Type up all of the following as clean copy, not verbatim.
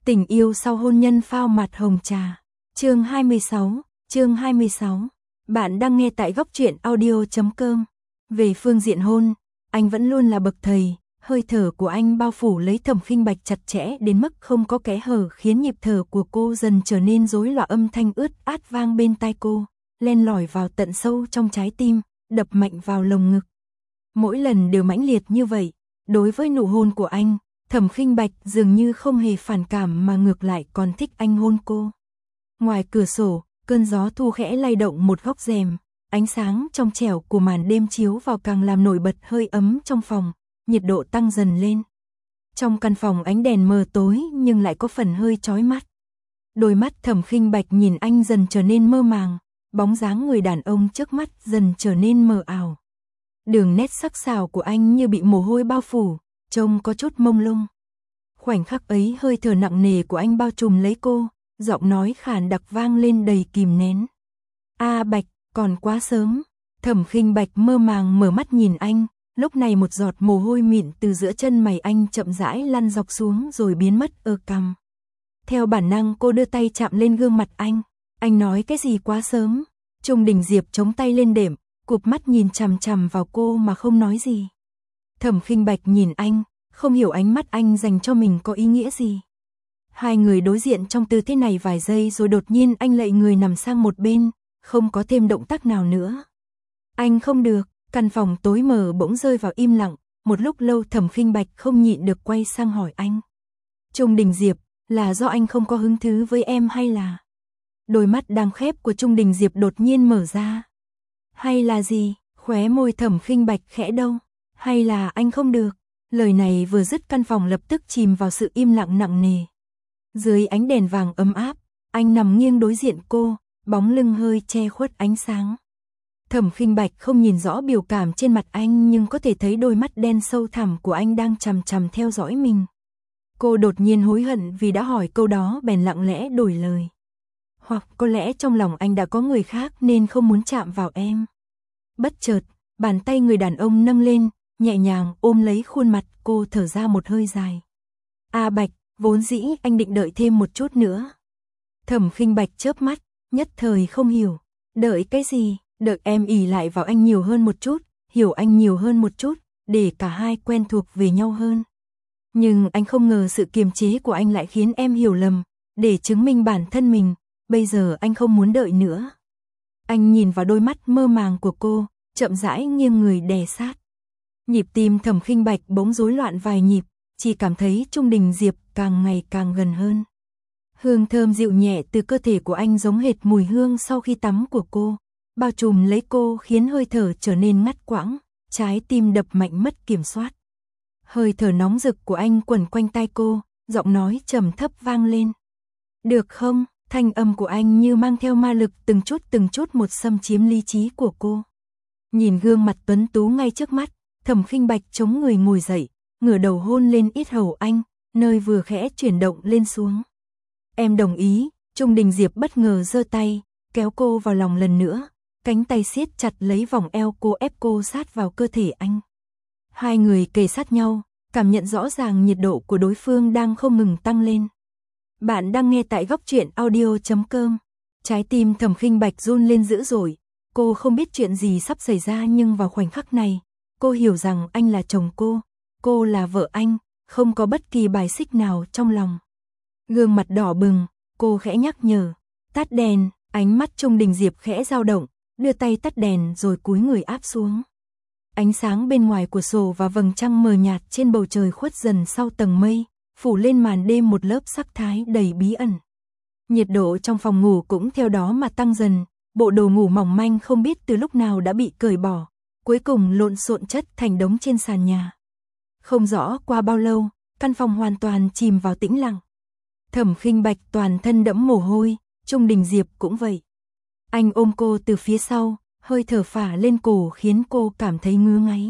Tình yêu sau hôn nhân phao mặt hồng trà. Chương 26. Bạn đang nghe tại góc truyện audio.com. Về phương diện hôn, anh vẫn luôn là bậc thầy, hơi thở của anh bao phủ lấy Thẩm Khinh Bạch chặt chẽ đến mức không có kẽ hở, khiến nhịp thở của cô dần trở nên rối loạn, âm thanh ướt át vang bên tai cô, len lỏi vào tận sâu trong trái tim, đập mạnh vào lồng ngực. Mỗi lần đều mãnh liệt như vậy. Đối với nụ hôn của anh, Thẩm Khinh Bạch dường như không hề phản cảm mà ngược lại còn thích anh hôn cô. Ngoài cửa sổ, cơn gió thu khẽ lay động một góc rèm, ánh sáng trong trẻo của màn đêm chiếu vào càng làm nổi bật hơi ấm trong phòng, nhiệt độ tăng dần lên. Trong căn phòng ánh đèn mờ tối nhưng lại có phần hơi chói mắt. Đôi mắt Thẩm Khinh Bạch nhìn anh dần trở nên mơ màng, bóng dáng người đàn ông trước mắt dần trở nên mờ ảo. Đường nét sắc sảo của anh như bị mồ hôi bao phủ, trông có chút mông lung. Khoảnh khắc ấy hơi thở nặng nề của anh bao trùm lấy cô, giọng nói khàn đặc vang lên đầy kìm nén. "A Bạch, còn quá sớm." Thẩm Khinh Bạch mơ màng mở mắt nhìn anh, lúc này một giọt mồ hôi mịn từ giữa chân mày anh chậm rãi lăn dọc xuống rồi biến mất ở cằm. Theo bản năng cô đưa tay chạm lên gương mặt anh. "Anh nói cái gì quá sớm?" Trung Đình Diệp chống tay lên đệm, cụp mắt nhìn chằm chằm vào cô mà không nói gì. Thẩm Khinh Bạch nhìn anh, không hiểu ánh mắt anh dành cho mình có ý nghĩa gì. Hai người đối diện trong tư thế này vài giây rồi đột nhiên anh lạy người nằm sang một bên, không có thêm động tác nào nữa. Anh không được, căn phòng tối mờ bỗng rơi vào im lặng, một lúc lâu Thẩm Khinh Bạch không nhịn được quay sang hỏi anh. "Trung Đình Diệp, là do anh không có hứng thú với em hay là?" Đôi mắt đang khép của Trung Đình Diệp đột nhiên mở ra. "Hay là gì?" Khóe môi Thẩm Khinh Bạch khẽ đâu. "Hay là anh không được?" Lời này vừa dứt căn phòng lập tức chìm vào sự im lặng nặng nề. Dưới ánh đèn vàng ấm áp, anh nằm nghiêng đối diện cô, bóng lưng hơi che khuất ánh sáng. Thẩm Khinh Bạch không nhìn rõ biểu cảm trên mặt anh nhưng có thể thấy đôi mắt đen sâu thẳm của anh đang chằm chằm theo dõi mình. Cô đột nhiên hối hận vì đã hỏi câu đó, bèn lặng lẽ đổi lời. "Hoặc có lẽ trong lòng anh đã có người khác nên không muốn chạm vào em." Bất chợt, bàn tay người đàn ông nâng lên, nhẹ nhàng ôm lấy khuôn mặt cô, thở ra một hơi dài. "A Bạch, vốn dĩ anh định đợi thêm một chút nữa." Thẩm Khinh Bạch chớp mắt, nhất thời không hiểu. "Đợi cái gì?" "Đợi em ỷ lại vào anh nhiều hơn một chút, hiểu anh nhiều hơn một chút, để cả hai quen thuộc về nhau hơn." "Nhưng anh không ngờ sự kiềm chế của anh lại khiến em hiểu lầm, để chứng minh bản thân mình, bây giờ anh không muốn đợi nữa." Anh nhìn vào đôi mắt mơ màng của cô, chậm rãi nghiêng người đè sát. Nhịp tim Thẩm Khinh Bạch bỗng rối loạn vài nhịp, chỉ cảm thấy Trung Đình Diệp càng ngày càng gần hơn. Hương thơm dịu nhẹ từ cơ thể của anh giống hệt mùi hương sau khi tắm của cô, bao trùm lấy cô khiến hơi thở trở nên ngắt quãng, trái tim đập mạnh mất kiểm soát. Hơi thở nóng rực của anh quẩn quanh tai cô, giọng nói trầm thấp vang lên. "Được không?" Thanh âm của anh như mang theo ma lực từng chút một xâm chiếm lý trí của cô. Nhìn gương mặt tuấn tú ngay trước mắt, Thẩm Khinh Bạch chống người ngồi dậy, ngửa đầu hôn lên yết hầu anh, nơi vừa khẽ chuyển động lên xuống. "Em đồng ý." Trung Đình Diệp bất ngờ giơ tay, kéo cô vào lòng lần nữa, cánh tay siết chặt lấy vòng eo cô, ép cô sát vào cơ thể anh. Hai người kề sát nhau, cảm nhận rõ ràng nhiệt độ của đối phương đang không ngừng tăng lên. Bạn đang nghe tại góc truyện audio.com. Trái tim Thẩm Khinh Bạch run lên dữ dội. Cô không biết chuyện gì sắp xảy ra nhưng vào khoảnh khắc này, cô hiểu rằng anh là chồng cô là vợ anh, không có bất kỳ bài xích nào trong lòng. Gương mặt đỏ bừng, cô khẽ nhắc nhở. "Tắt đèn." Ánh mắt Trung Đình Diệp khẽ dao động, đưa tay tắt đèn rồi cúi người áp xuống. Ánh sáng bên ngoài cửa sổ và vầng trăng mờ nhạt trên bầu trời khuất dần sau tầng mây, phủ lên màn đêm một lớp sắc thái đầy bí ẩn. Nhiệt độ trong phòng ngủ cũng theo đó mà tăng dần, bộ đồ ngủ mỏng manh không biết từ lúc nào đã bị cởi bỏ, cuối cùng lộn xộn chất thành đống trên sàn nhà. Không rõ qua bao lâu, căn phòng hoàn toàn chìm vào tĩnh lặng. Thẩm Khinh Bạch toàn thân đẫm mồ hôi, Trung Đình Diệp cũng vậy. Anh ôm cô từ phía sau, hơi thở phả lên cổ khiến cô cảm thấy ngứa ngáy.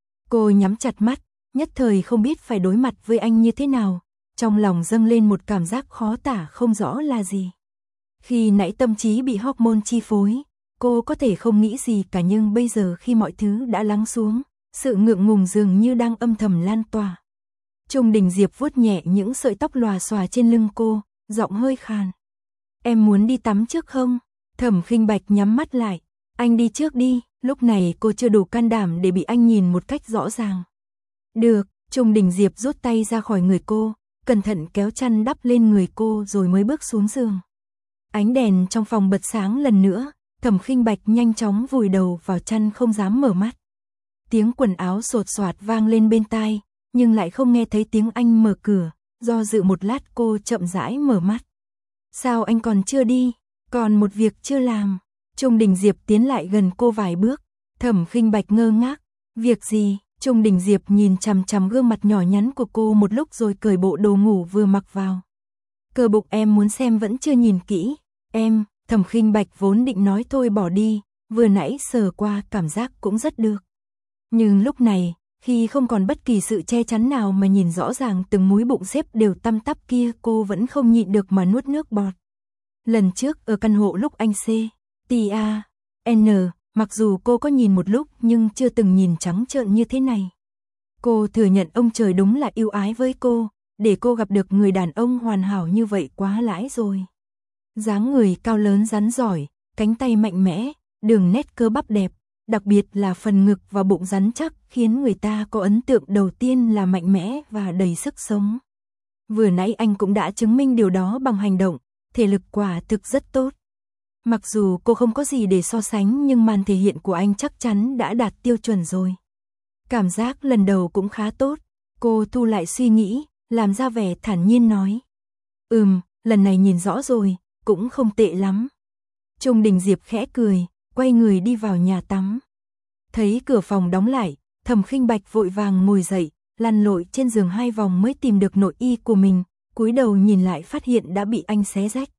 Cô nhắm chặt mắt, nhất thời không biết phải đối mặt với anh như thế nào, trong lòng dâng lên một cảm giác khó tả không rõ là gì. Khi nãy tâm trí bị hormone chi phối, cô có thể không nghĩ gì cả, nhưng bây giờ khi mọi thứ đã lắng xuống, sự ngượng ngùng dường như đang âm thầm lan tỏa. Trung Đình Diệp vuốt nhẹ những sợi tóc lòa xòa trên lưng cô, giọng hơi khàn. Em muốn đi tắm trước không? Thẩm Khinh Bạch nhắm mắt lại. Anh đi trước đi. Lúc này cô chưa đủ can đảm để bị anh nhìn một cách rõ ràng. Được, Trung Đình Diệp rút tay ra khỏi người cô, cẩn thận kéo chăn đắp lên người cô rồi mới bước xuống giường. Ánh đèn trong phòng bật sáng lần nữa, Thẩm Khinh Bạch nhanh chóng vùi đầu vào chăn không dám mở mắt. Tiếng quần áo sột soạt vang lên bên tai, nhưng lại không nghe thấy tiếng anh mở cửa, do dự một lát cô chậm rãi mở mắt. Sao anh còn chưa đi? Còn một việc chưa làm. Trung Đình Diệp tiến lại gần cô vài bước, Thẩm Khinh Bạch ngơ ngác. Việc gì? Trung Đình Diệp nhìn chằm chằm gương mặt nhỏ nhắn của cô một lúc rồi cởi bộ đồ ngủ vừa mặc vào. Cơ bụng em muốn xem vẫn chưa nhìn kỹ. Em, Thẩm Khinh Bạch vốn định nói thôi bỏ đi, vừa nãy sờ qua cảm giác cũng rất được. Nhưng lúc này, khi không còn bất kỳ sự che chắn nào mà nhìn rõ ràng từng múi bụng xếp đều tăm tắp kia, cô vẫn không nhịn được mà nuốt nước bọt. Lần trước ở căn hộ lúc anh C.T.A.N, mặc dù cô có nhìn một lúc nhưng chưa từng nhìn trắng trợn như thế này. Cô thừa nhận ông trời đúng là yêu ái với cô, để cô gặp được người đàn ông hoàn hảo như vậy quá lãi rồi. Dáng người cao lớn rắn giỏi, cánh tay mạnh mẽ, đường nét cơ bắp đẹp, đặc biệt là phần ngực và bụng rắn chắc khiến người ta có ấn tượng đầu tiên là mạnh mẽ và đầy sức sống. Vừa nãy anh cũng đã chứng minh điều đó bằng hành động, thể lực quả thực rất tốt. Mặc dù cô không có gì để so sánh nhưng màn thể hiện của anh chắc chắn đã đạt tiêu chuẩn rồi. Cảm giác lần đầu cũng khá tốt, cô thu lại suy nghĩ, làm ra vẻ thản nhiên nói. Lần này nhìn rõ rồi, cũng không tệ lắm. Trung Đình Diệp khẽ cười, quay người đi vào nhà tắm. Thấy cửa phòng đóng lại, Thẩm Khinh Bạch vội vàng ngồi dậy, lăn lội trên giường 2 vòng mới tìm được nội y của mình, cúi đầu nhìn lại phát hiện đã bị anh xé rách.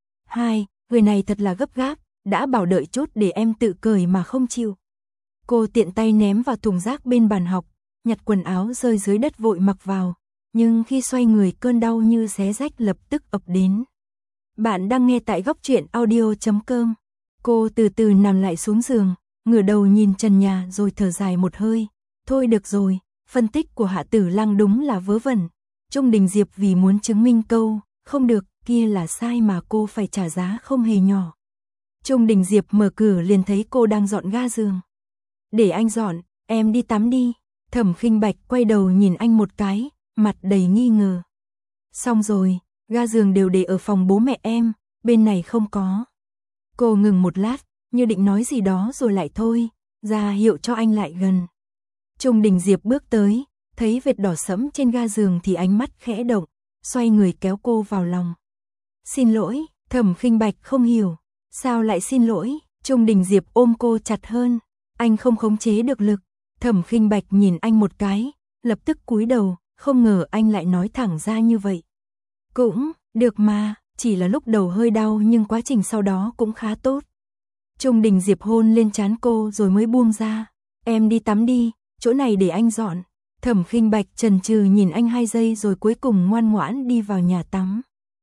Người này thật là gấp gáp, đã bảo đợi chút để em tự cởi mà không chịu. Cô tiện tay ném vào thùng rác bên bàn học, nhặt quần áo rơi dưới đất vội mặc vào, nhưng khi xoay người cơn đau như xé rách lập tức ập đến. Bạn đang nghe tại góc truyện audio.com. Cô từ từ nằm lại xuống giường, ngửa đầu nhìn trần nhà rồi thở dài một hơi. Thôi được rồi, phân tích của Hạ Tử Lăng đúng là vớ vẩn. Trung Đình Diệp vì muốn chứng minh câu, không được, kia là sai mà cô phải trả giá không hề nhỏ. Trung Đình Diệp mở cửa liền thấy cô đang dọn ga giường. Để anh dọn, em đi tắm đi. Thẩm Khinh Bạch quay đầu nhìn anh một cái, mặt đầy nghi ngờ. Xong rồi, ga giường đều để ở phòng bố mẹ em, bên này không có. Cô ngừng một lát, như định nói gì đó rồi lại thôi, ra hiệu cho anh lại gần. Trung Đình Diệp bước tới, thấy vệt đỏ sẫm trên ga giường thì ánh mắt khẽ động, xoay người kéo cô vào lòng. Xin lỗi, Thẩm Khinh Bạch không hiểu. Sao lại xin lỗi? Trung Đình Diệp ôm cô chặt hơn. Anh không khống chế được lực. Thẩm Khinh Bạch nhìn anh một cái, lập tức cúi đầu, không ngờ anh lại nói thẳng ra như vậy. Cũng, được mà, chỉ là lúc đầu hơi đau nhưng quá trình sau đó cũng khá tốt. Trung Đình Diệp hôn lên trán cô rồi mới buông ra. Em đi tắm đi, chỗ này để anh dọn. Thẩm Khinh Bạch chần chừ nhìn anh 2 giây rồi cuối cùng ngoan ngoãn đi vào nhà tắm.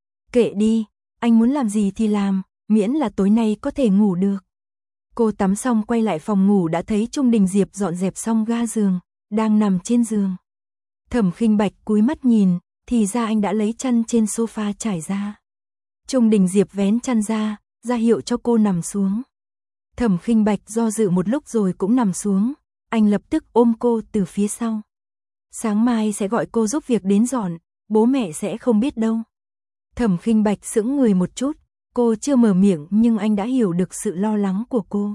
Kệ đi, anh muốn làm gì thì làm, miễn là tối nay có thể ngủ được. Cô tắm xong quay lại phòng ngủ đã thấy Trung Đình Diệp dọn dẹp xong ga giường, đang nằm trên giường. Thẩm Khinh Bạch cúi mắt nhìn, thì ra anh đã lấy chăn trên sofa trải ra. Trung Đình Diệp vén chăn ra hiệu cho cô nằm xuống. Thẩm Khinh Bạch do dự một lúc rồi cũng nằm xuống, anh lập tức ôm cô từ phía sau. Sáng mai sẽ gọi cô giúp việc đến dọn, bố mẹ sẽ không biết đâu. Thẩm Khinh Bạch sững người một chút, cô chưa mở miệng nhưng anh đã hiểu được sự lo lắng của cô.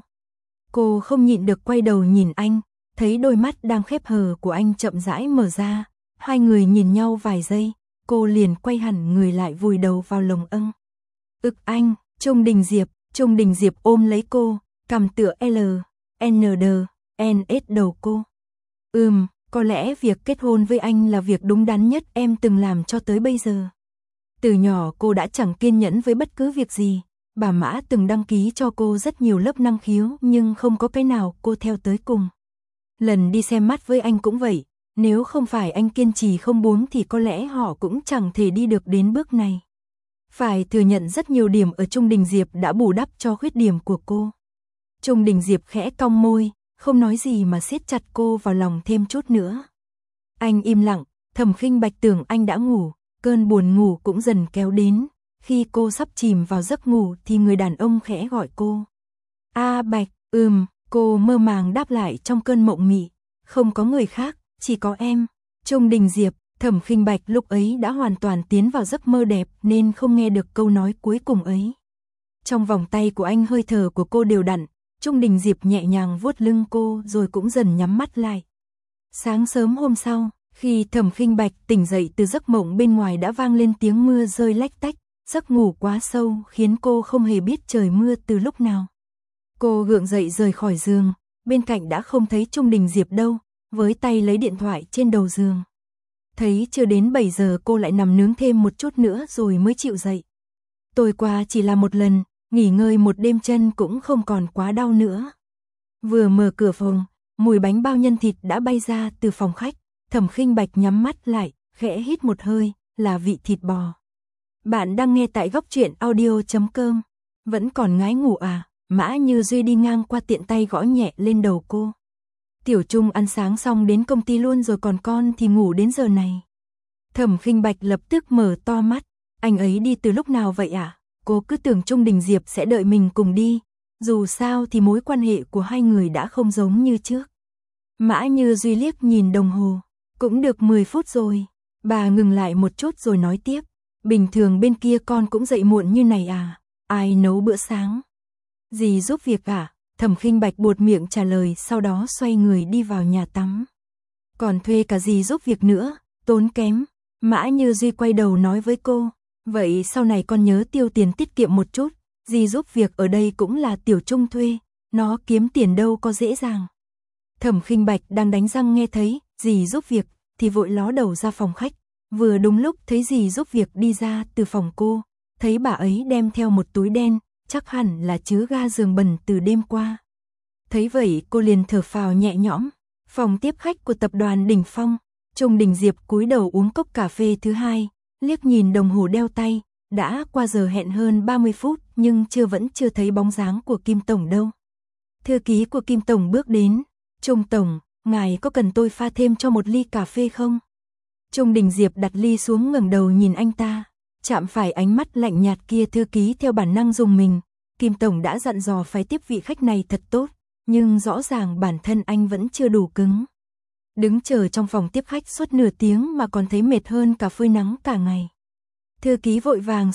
Cô không nhịn được quay đầu nhìn anh, thấy đôi mắt đang khép hờ của anh chậm rãi mở ra, 2 người nhìn nhau vài giây, cô liền quay hẳn người lại vùi đầu vào lồng âng. Anh, Trung Đình Diệp ôm lấy cô, cằm tựa LND đầu cô. Có lẽ việc kết hôn với anh là việc đúng đắn nhất em từng làm cho tới bây giờ. Từ nhỏ cô đã chẳng kiên nhẫn với bất cứ việc gì, bà Mã từng đăng ký cho cô rất nhiều lớp năng khiếu nhưng không có cái nào cô theo tới cùng. Lần đi xem mắt với anh cũng vậy, nếu không phải anh kiên trì không buông thì có lẽ họ cũng chẳng thể đi được đến bước này. Phải thừa nhận rất nhiều điểm ở Trung Đình Diệp đã bù đắp cho khuyết điểm của cô. Trung Đình Diệp khẽ cong môi, không nói gì mà siết chặt cô vào lòng thêm chút nữa. Anh im lặng, Thẩm Khinh Bạch tưởng anh đã ngủ, cơn buồn ngủ cũng dần kéo đến. Khi cô sắp chìm vào giấc ngủ thì người đàn ông khẽ gọi cô. A Bạch, cô mơ màng đáp lại trong cơn mộng mị. Không có người khác, chỉ có em. Trung Đình Diệp. Thẩm Khinh Bạch lúc ấy đã hoàn toàn tiến vào giấc mơ đẹp nên không nghe được câu nói cuối cùng ấy. Trong vòng tay của anh hơi thở của cô đều đặn, Trung Đình Diệp nhẹ nhàng vuốt lưng cô rồi cũng dần nhắm mắt lại. Sáng sớm hôm sau, khi Thẩm Khinh Bạch tỉnh dậy từ giấc mộng bên ngoài đã vang lên tiếng mưa rơi lách tách, giấc ngủ quá sâu khiến cô không hề biết trời mưa từ lúc nào. Cô gượng dậy rời khỏi giường, bên cạnh đã không thấy Trung Đình Diệp đâu, với tay lấy điện thoại trên đầu giường. Thấy chưa đến 7 giờ cô lại nằm nướng thêm một chút nữa rồi mới chịu dậy. Tối qua chỉ là một lần, nghỉ ngơi một đêm chân cũng không còn quá đau nữa. Vừa mở cửa phòng, mùi bánh bao nhân thịt đã bay ra từ phòng khách. Thẩm Khinh Bạch nhắm mắt lại, khẽ hít một hơi, là vị thịt bò. Bạn đang nghe tại Góc Truyện Audio.com. Vẫn còn ngái ngủ à? Mã Như Duy đi ngang qua tiện tay gõ nhẹ lên đầu cô. Tiểu Trung ăn sáng xong đến công ty luôn rồi, còn con thì ngủ đến giờ này. Thẩm Khinh Bạch lập tức mở to mắt. Anh ấy đi từ lúc nào vậy ạ? Cô cứ tưởng Trung Đình Diệp sẽ đợi mình cùng đi. Dù sao thì mối quan hệ của hai người đã không giống như trước. Mã Như Duy liếc nhìn đồng hồ. Cũng được 10 phút rồi. Bà ngừng lại một chút rồi nói tiếp. Bình thường bên kia con cũng dậy muộn như này à? Ai nấu bữa sáng? Dì giúp việc à? Thẩm Khinh Bạch buột miệng trả lời, sau đó xoay người đi vào nhà tắm. Còn thuê cả dì giúp việc nữa, tốn kém. Mã Như Duy quay đầu nói với cô. Vậy sau này con nhớ tiêu tiền tiết kiệm một chút. Dì giúp việc ở đây cũng là Tiểu Trung thuê, nó kiếm tiền đâu có dễ dàng. Thẩm Khinh Bạch đang đánh răng nghe thấy dì giúp việc thì vội ló đầu ra phòng khách. Vừa đúng lúc thấy dì giúp việc đi ra từ phòng cô, thấy bà ấy đem theo một túi đen, chắc hẳn là chứa ga giường bẩn từ đêm qua. Thấy vậy cô liền thở phào nhẹ nhõm. Phòng tiếp khách của tập đoàn Đỉnh Phong, Trung Đình Diệp cúi đầu uống cốc cà phê thứ hai, liếc nhìn đồng hồ đeo tay, đã qua giờ hẹn hơn 30 phút nhưng vẫn chưa thấy bóng dáng của Kim Tổng đâu. Thư ký của Kim Tổng bước đến. Trung Tổng, ngài có cần tôi pha thêm cho một ly cà phê không? Trung Đình Diệp đặt ly xuống ngẩng đầu nhìn anh ta. Chạm phải ánh mắt lạnh nhạt kia, thư ký theo bản năng dùng mình. Kim Tổng đã dặn dò phải tiếp vị khách này thật tốt, nhưng rõ ràng bản thân anh vẫn chưa đủ cứng. Đứng chờ trong phòng tiếp khách suốt nửa tiếng mà còn thấy mệt hơn cả phơi nắng cả ngày. Thư ký vội vàng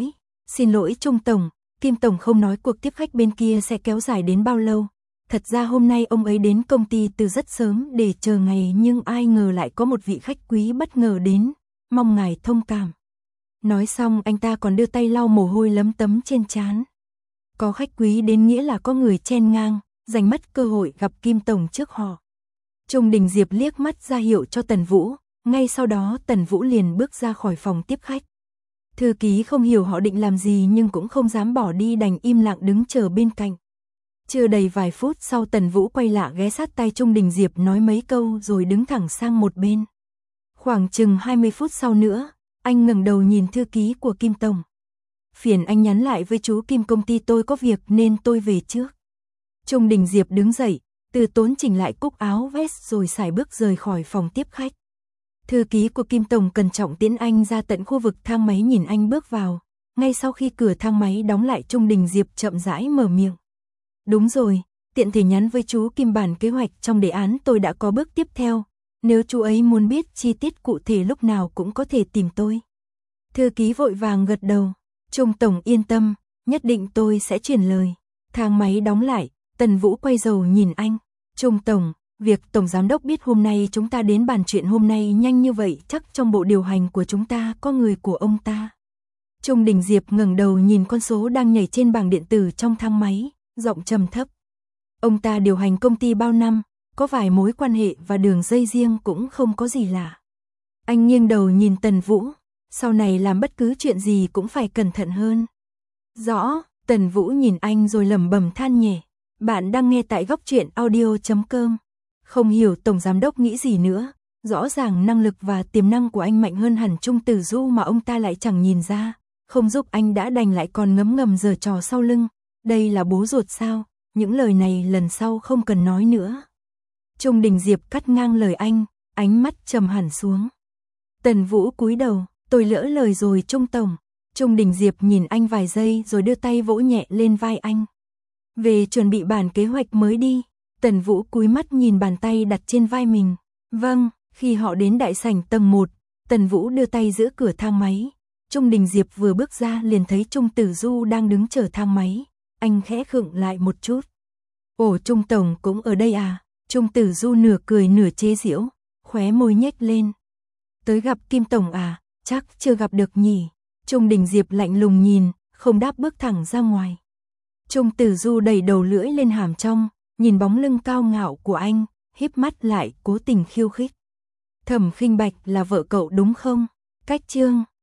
xin lỗi Trung Tổng, Kim Tổng không nói cuộc tiếp khách bên kia sẽ kéo dài đến bao lâu. Thật ra hôm nay ông ấy đến công ty từ rất sớm để chờ ngày, nhưng ai ngờ lại có một vị khách quý bất ngờ đến, mong ngài thông cảm. Nói xong anh ta còn đưa tay lau mồ hôi lấm tấm trên trán. Có khách quý đến nghĩa là có người chen ngang, giành mất cơ hội gặp Kim Tổng trước họ. Trung Đình Diệp liếc mắt ra hiệu cho Tần Vũ, ngay sau đó Tần Vũ liền bước ra khỏi phòng tiếp khách. Thư ký không hiểu họ định làm gì nhưng cũng không dám bỏ đi, đành im lặng đứng chờ bên cạnh. Chưa đầy vài phút sau Tần Vũ quay lại ghé sát tay Trung Đình Diệp nói mấy câu rồi đứng thẳng sang một bên. Khoảng chừng 20 phút sau nữa, anh ngẩng đầu nhìn thư ký của Kim Tổng. Phiền anh nhắn lại với chú Kim, công ty tôi có việc nên tôi về trước. Trung Đình Diệp đứng dậy, từ tốn chỉnh lại cúc áo vest rồi sải bước rời khỏi phòng tiếp khách. Thư ký của Kim Tổng cẩn trọng tiễn anh ra tận khu vực thang máy, nhìn anh bước vào. Ngay sau khi cửa thang máy đóng lại, Trung Đình Diệp chậm rãi mở miệng. Đúng rồi, tiện thể nhắn với chú Kim bản kế hoạch trong đề án tôi đã có bước tiếp theo. Nếu chú ấy muốn biết chi tiết cụ thể lúc nào cũng có thể tìm tôi. Thư ký vội vàng gật đầu. Trung Tổng yên tâm, nhất định tôi sẽ truyền lời. Thang máy đóng lại, Tần Vũ quay đầu nhìn anh. Trung Tổng, việc Tổng Giám Đốc biết hôm nay chúng ta đến bàn chuyện hôm nay nhanh như vậy, chắc trong bộ điều hành của chúng ta có người của ông ta. Trung Đình Diệp ngẩng đầu nhìn con số đang nhảy trên bảng điện tử trong thang máy, giọng trầm thấp. Ông ta điều hành công ty bao năm, có vài mối quan hệ và đường dây riêng cũng không có gì lạ. Anh nghiêng đầu nhìn Tần Vũ, sau này làm bất cứ chuyện gì cũng phải cẩn thận hơn. Rõ, Tần Vũ nhìn anh rồi lẩm bẩm than nhẹ. Bạn đang nghe tại Góc Truyện Audio.com. Không hiểu Tổng Giám Đốc nghĩ gì nữa, rõ ràng năng lực và tiềm năng của anh mạnh hơn hẳn Trung Tử Du mà ông ta lại chẳng nhìn ra, không giúp anh đã đành lại còn ngấm ngầm giở trò sau lưng. Đây là bố ruột sao? Những lời này lần sau không cần nói nữa. Trung Đình Diệp cắt ngang lời anh, ánh mắt trầm hẳn xuống. Tần Vũ cúi đầu, tôi lỡ lời rồi Trung tổng. Trung Đình Diệp nhìn anh vài giây rồi đưa tay vỗ nhẹ lên vai anh. Về chuẩn bị bản kế hoạch mới đi. Tần Vũ cúi mắt nhìn bàn tay đặt trên vai mình. Vâng, khi họ đến đại sảnh tầng 1, Tần Vũ đưa tay giữa cửa thang máy. Trung Đình Diệp vừa bước ra liền thấy Trung Tử Du đang đứng chờ thang máy. Anh khẽ khựng lại một chút. Ồ, Trung tổng cũng ở đây à? Trung Tử Du nửa cười nửa chế giễu, khóe môi nhếch lên. Tới gặp Kim tổng à? Chắc chưa gặp được nhỉ? Trung Đình Diệp lạnh lùng nhìn, không đáp bước thẳng ra ngoài. Trung Tử Du đẩy đầu lưỡi lên hàm trong, nhìn bóng lưng cao ngạo của anh, híp mắt lại cố tình khiêu khích. Thẩm Khinh Bạch là vợ cậu đúng không? Cách chương